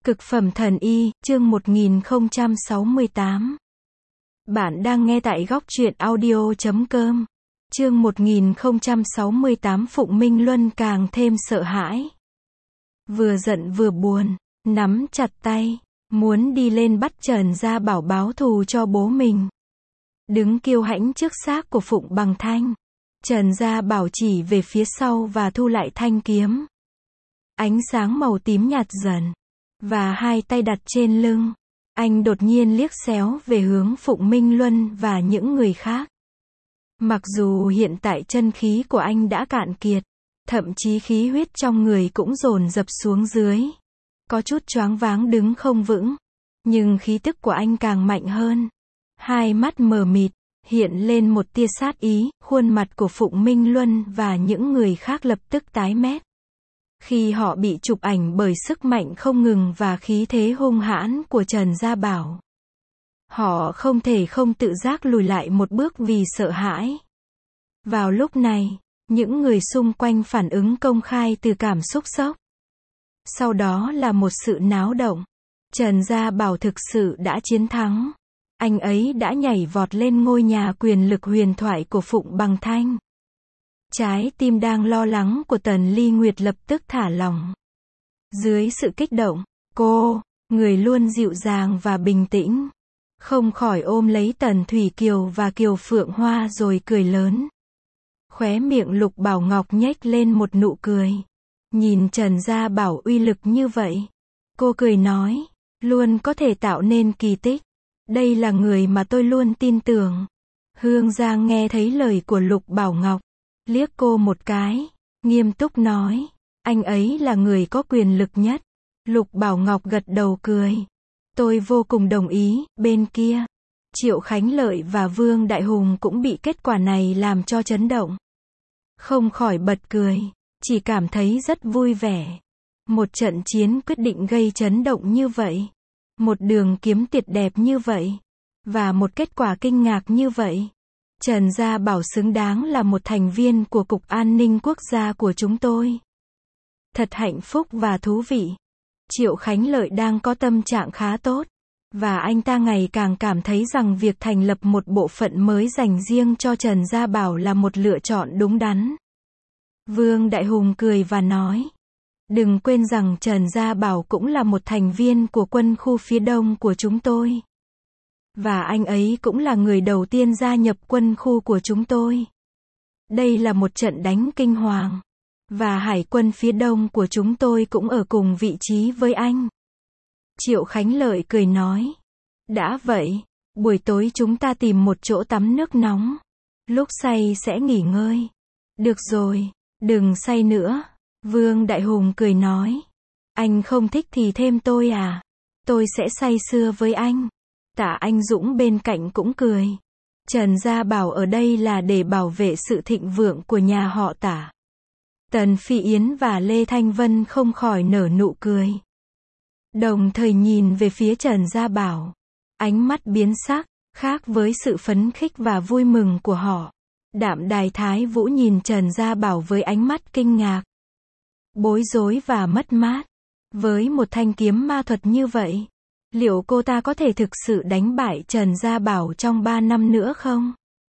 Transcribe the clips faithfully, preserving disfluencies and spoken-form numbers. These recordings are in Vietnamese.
Cực phẩm thần y, chương một nghìn không trăm sáu mươi tám. Bạn đang nghe tại góc truyện audio chấm com. Chương một nghìn không trăm sáu mươi tám. Phụng Minh Luân càng thêm sợ hãi. Vừa giận vừa buồn, nắm chặt tay, muốn đi lên bắt Trần Gia Bảo báo thù cho bố mình. Đứng kiêu hãnh trước xác của Phụng Bằng Thanh, Trần Gia Bảo chỉ về phía sau và thu lại thanh kiếm. Ánh sáng màu tím nhạt dần, và hai tay đặt trên lưng. Anh đột nhiên liếc xéo về hướng Phụng Minh Luân và những người khác. Mặc dù hiện tại chân khí của anh đã cạn kiệt, thậm chí khí huyết trong người cũng dồn dập xuống dưới. Có chút choáng váng đứng không vững, nhưng khí tức của anh càng mạnh hơn. Hai mắt mờ mịt, hiện lên một tia sát ý, khuôn mặt của Phụng Minh Luân và những người khác lập tức tái mét. Khi họ bị chụp ảnh bởi sức mạnh không ngừng và khí thế hung hãn của Trần Gia Bảo, họ không thể không tự giác lùi lại một bước vì sợ hãi. Vào lúc này, những người xung quanh phản ứng công khai từ cảm xúc sốc. Sau đó là một sự náo động. Trần Gia Bảo thực sự đã chiến thắng. Anh ấy đã nhảy vọt lên ngôi nhà quyền lực huyền thoại của Phụng Bằng Thanh. Trái tim đang lo lắng của Tần Ly Nguyệt lập tức thả lỏng. Dưới sự kích động, cô, người luôn dịu dàng và bình tĩnh, không khỏi ôm lấy Tần Thủy Kiều và Kiều Phượng Hoa rồi cười lớn. Khóe miệng Lục Bảo Ngọc nhếch lên một nụ cười. Nhìn Trần Gia Bảo uy lực như vậy, cô cười nói, luôn có thể tạo nên kỳ tích. Đây là người mà tôi luôn tin tưởng. Hương Giang nghe thấy lời của Lục Bảo Ngọc, liếc cô một cái, nghiêm túc nói, anh ấy là người có quyền lực nhất. Lục Bảo Ngọc gật đầu cười. Tôi vô cùng đồng ý. Bên kia, Triệu Khánh Lợi và Vương Đại Hùng cũng bị kết quả này làm cho chấn động. Không khỏi bật cười, chỉ cảm thấy rất vui vẻ. Một trận chiến quyết định gây chấn động như vậy, một đường kiếm tuyệt đẹp như vậy, và một kết quả kinh ngạc như vậy. Trần Gia Bảo xứng đáng là một thành viên của Cục An ninh Quốc gia của chúng tôi. Thật hạnh phúc và thú vị. Triệu Khánh Lợi đang có tâm trạng khá tốt, và anh ta ngày càng cảm thấy rằng việc thành lập một bộ phận mới dành riêng cho Trần Gia Bảo là một lựa chọn đúng đắn. Vương Đại Hùng cười và nói, đừng quên rằng Trần Gia Bảo cũng là một thành viên của quân khu phía đông của chúng tôi. Và anh ấy cũng là người đầu tiên gia nhập quân khu của chúng tôi. Đây là một trận đánh kinh hoàng. Và hải quân phía đông của chúng tôi cũng ở cùng vị trí với anh. Triệu Khánh Lợi cười nói. Đã vậy, buổi tối chúng ta tìm một chỗ tắm nước nóng. Lúc say sẽ nghỉ ngơi. Được rồi, đừng say nữa. Vương Đại Hùng cười nói. Anh không thích thì thêm tôi à? Tôi sẽ say sưa với anh. Tạ Anh Dũng bên cạnh cũng cười. Trần Gia Bảo ở đây là để bảo vệ sự thịnh vượng của nhà họ Tạ. Tần Phi Yến và Lê Thanh Vân không khỏi nở nụ cười. Đồng thời nhìn về phía Trần Gia Bảo. Ánh mắt biến sắc, khác với sự phấn khích và vui mừng của họ. Đạm Đài Thái Vũ nhìn Trần Gia Bảo với ánh mắt kinh ngạc, bối rối và mất mát. Với một thanh kiếm ma thuật như vậy, liệu cô ta có thể thực sự đánh bại Trần Gia Bảo trong ba năm nữa không?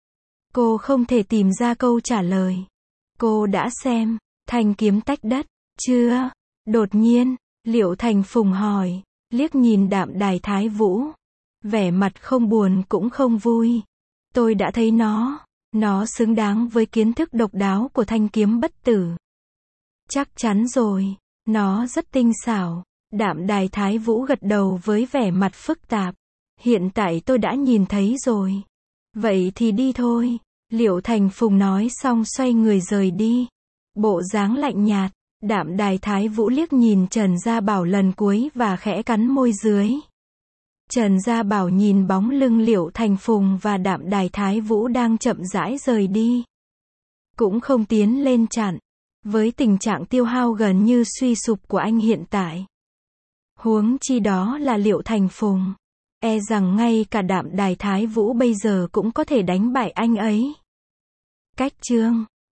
Cô không thể tìm ra câu trả lời. Cô đã xem thanh kiếm tách đất chưa? Đột nhiên, Liệu Thành Phùng hỏi, liếc nhìn Đạm Đài Thái Vũ, vẻ mặt không buồn cũng không vui. Tôi đã thấy nó, nó xứng đáng với kiến thức độc đáo của thanh kiếm bất tử. Chắc chắn rồi, nó rất tinh xảo. Đạm Đài Thái Vũ gật đầu với vẻ mặt phức tạp. Hiện tại tôi đã nhìn thấy rồi. Vậy thì đi thôi. Liệu Thành Phùng nói xong xoay người rời đi. Bộ dáng lạnh nhạt, Đạm Đài Thái Vũ liếc nhìn Trần Gia Bảo lần cuối và khẽ cắn môi dưới. Trần Gia Bảo nhìn bóng lưng Liệu Thành Phùng và Đạm Đài Thái Vũ đang chậm rãi rời đi, cũng không tiến lên chặn. Với tình trạng tiêu hao gần như suy sụp của anh hiện tại, huống chi đó là Liệu Thành Phùng, e rằng ngay cả Đạm Đài Thái Vũ bây giờ cũng có thể đánh bại anh ấy. Cách chương